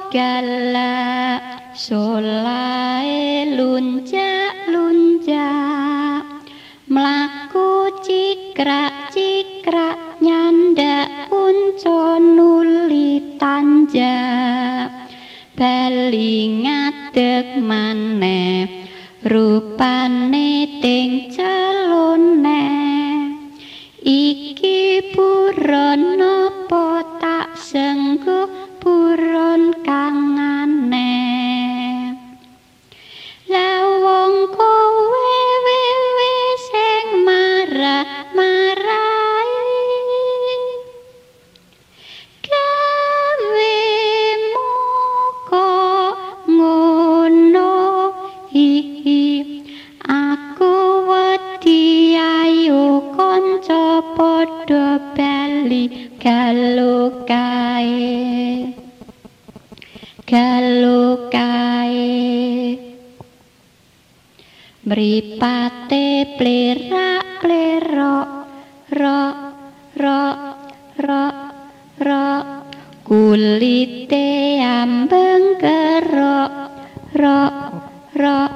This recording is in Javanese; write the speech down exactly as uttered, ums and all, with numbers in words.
galak solae lunjak-lunjak mlaku cikrak-cikrak nyandak kunca nuli tanjak bali ngadeg maneh rupane ting celone iki buron napa tak sengguh buron kang aneh la wong kowe wewe sing marah-marai gawemu kok ngono hihi aku wedi ayo kanca padha bali galo kae galo kae mripate plerak-plerok rok rok rok rok kulite ambeng kerok rok rok